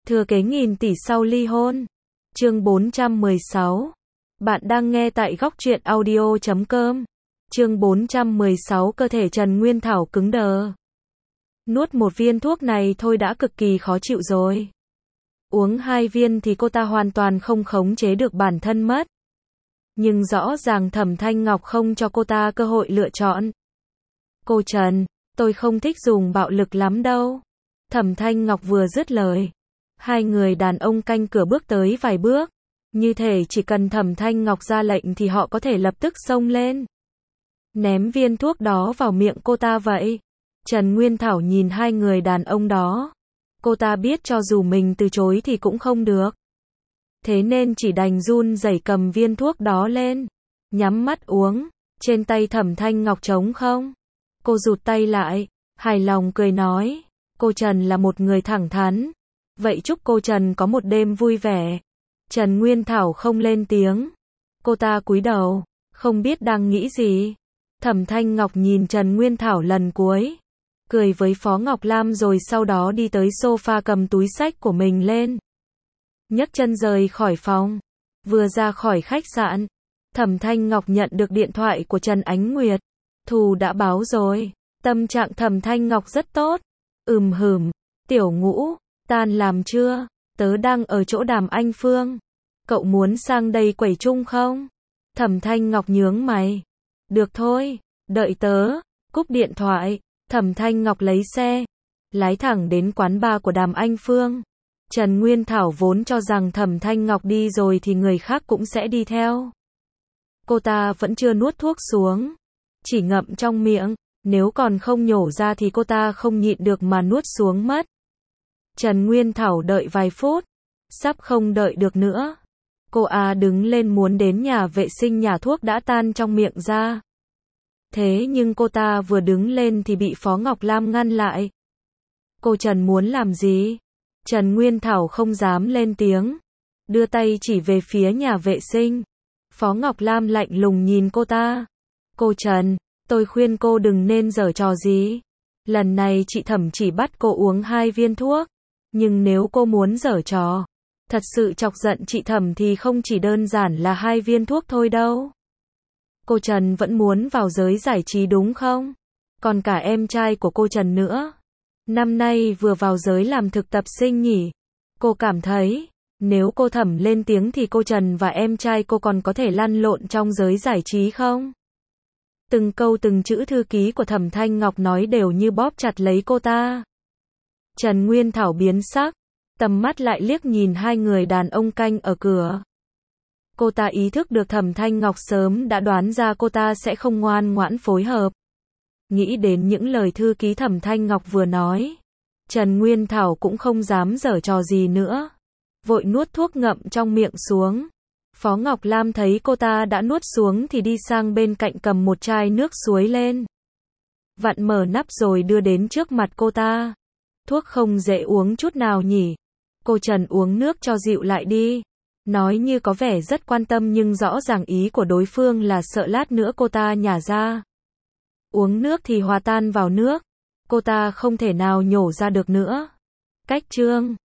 Thừa kế nghìn tỷ sau ly hôn. Chương 416. Bạn đang nghe tại góc truyện audio.com. Chương 416. Cơ thể Trần Nguyên Thảo cứng đờ. Nuốt một viên thuốc này thôi đã cực kỳ khó chịu rồi. Uống 2 viên thì cô ta hoàn toàn không khống chế được bản thân mất. Nhưng rõ ràng Thẩm Thanh Ngọc không cho cô ta cơ hội lựa chọn. Cô Trần, tôi không thích dùng bạo lực lắm đâu. Thẩm Thanh Ngọc vừa dứt lời. Hai người đàn ông canh cửa bước tới vài bước. Như thể chỉ cần Thẩm Thanh Ngọc ra lệnh thì họ có thể lập tức xông lên. Ném viên thuốc đó vào miệng cô ta vậy. Trần Nguyên Thảo nhìn hai người đàn ông đó. Cô ta biết cho dù mình từ chối thì cũng không được. Thế nên chỉ đành run rẩy cầm viên thuốc đó lên. Nhắm mắt uống. Trên tay Thẩm Thanh Ngọc trống không. Cô rụt tay lại. Hài lòng cười nói. Cô Trần là một người thẳng thắn. Vậy chúc cô Trần có một đêm vui vẻ. Trần Nguyên Thảo không lên tiếng. Cô ta cúi đầu. Không biết đang nghĩ gì. Thẩm Thanh Ngọc nhìn Trần Nguyên Thảo lần cuối. Cười với Phó Ngọc Lam rồi sau đó đi tới sofa cầm túi xách của mình lên. Nhấc chân rời khỏi phòng. Vừa ra khỏi khách sạn. Thẩm Thanh Ngọc nhận được điện thoại của Trần Ánh Nguyệt. Thù đã báo rồi. Tâm trạng Thẩm Thanh Ngọc rất tốt. Hửm. Tiểu Ngũ, tan làm chưa? Tớ đang ở chỗ Đàm Anh Phương. Cậu muốn sang đây quẩy chung không? Thẩm Thanh Ngọc nhướng mày. Được thôi, đợi tớ. Cúp điện thoại. Thẩm Thanh Ngọc lấy xe. Lái thẳng đến quán bar của Đàm Anh Phương. Trần Nguyên Thảo vốn cho rằng Thẩm Thanh Ngọc đi rồi thì người khác cũng sẽ đi theo. Cô ta vẫn chưa nuốt thuốc xuống. Chỉ ngậm trong miệng. Nếu còn không nhổ ra thì cô ta không nhịn được mà nuốt xuống mất. Trần Nguyên Thảo đợi vài phút. Sắp không đợi được nữa. Cô đứng lên muốn đến nhà vệ sinh nhả thuốc đã tan trong miệng ra. Thế nhưng cô ta vừa đứng lên thì bị Phó Ngọc Lam ngăn lại. Cô Trần muốn làm gì? Trần Nguyên Thảo không dám lên tiếng. Đưa tay chỉ về phía nhà vệ sinh. Phó Ngọc Lam lạnh lùng nhìn cô ta. Cô Trần, tôi khuyên cô đừng nên giở trò gì. Lần này chị Thẩm chỉ bắt cô uống 2 viên thuốc. Nhưng nếu cô muốn giở trò, thật sự chọc giận chị Thẩm thì không chỉ đơn giản là 2 viên thuốc thôi đâu. Cô Trần vẫn muốn vào giới giải trí đúng không? Còn cả em trai của cô Trần nữa. Năm nay vừa vào giới làm thực tập sinh nhỉ? Cô cảm thấy, nếu cô Thẩm lên tiếng thì cô Trần và em trai cô còn có thể lăn lộn trong giới giải trí không? Từng câu từng chữ thư ký của Thẩm Thanh Ngọc nói đều như bóp chặt lấy cô ta. Trần Nguyên Thảo biến sắc, tầm mắt lại liếc nhìn hai người đàn ông canh ở cửa. Cô ta ý thức được Thẩm Thanh Ngọc sớm đã đoán ra cô ta sẽ không ngoan ngoãn phối hợp. Nghĩ đến những lời thư ký Thẩm Thanh Ngọc vừa nói, Trần Nguyên Thảo cũng không dám giở trò gì nữa. Vội nuốt thuốc ngậm trong miệng xuống. Phó Ngọc Lam thấy cô ta đã nuốt xuống thì đi sang bên cạnh cầm một chai nước suối lên. Vặn mở nắp rồi đưa đến trước mặt cô ta. Thuốc không dễ uống chút nào nhỉ? Cô Trần uống nước cho dịu lại đi. Nói như có vẻ rất quan tâm nhưng rõ ràng ý của đối phương là sợ lát nữa cô ta nhả ra. Uống nước thì hòa tan vào nước. Cô ta không thể nào nhổ ra được nữa. Cách chương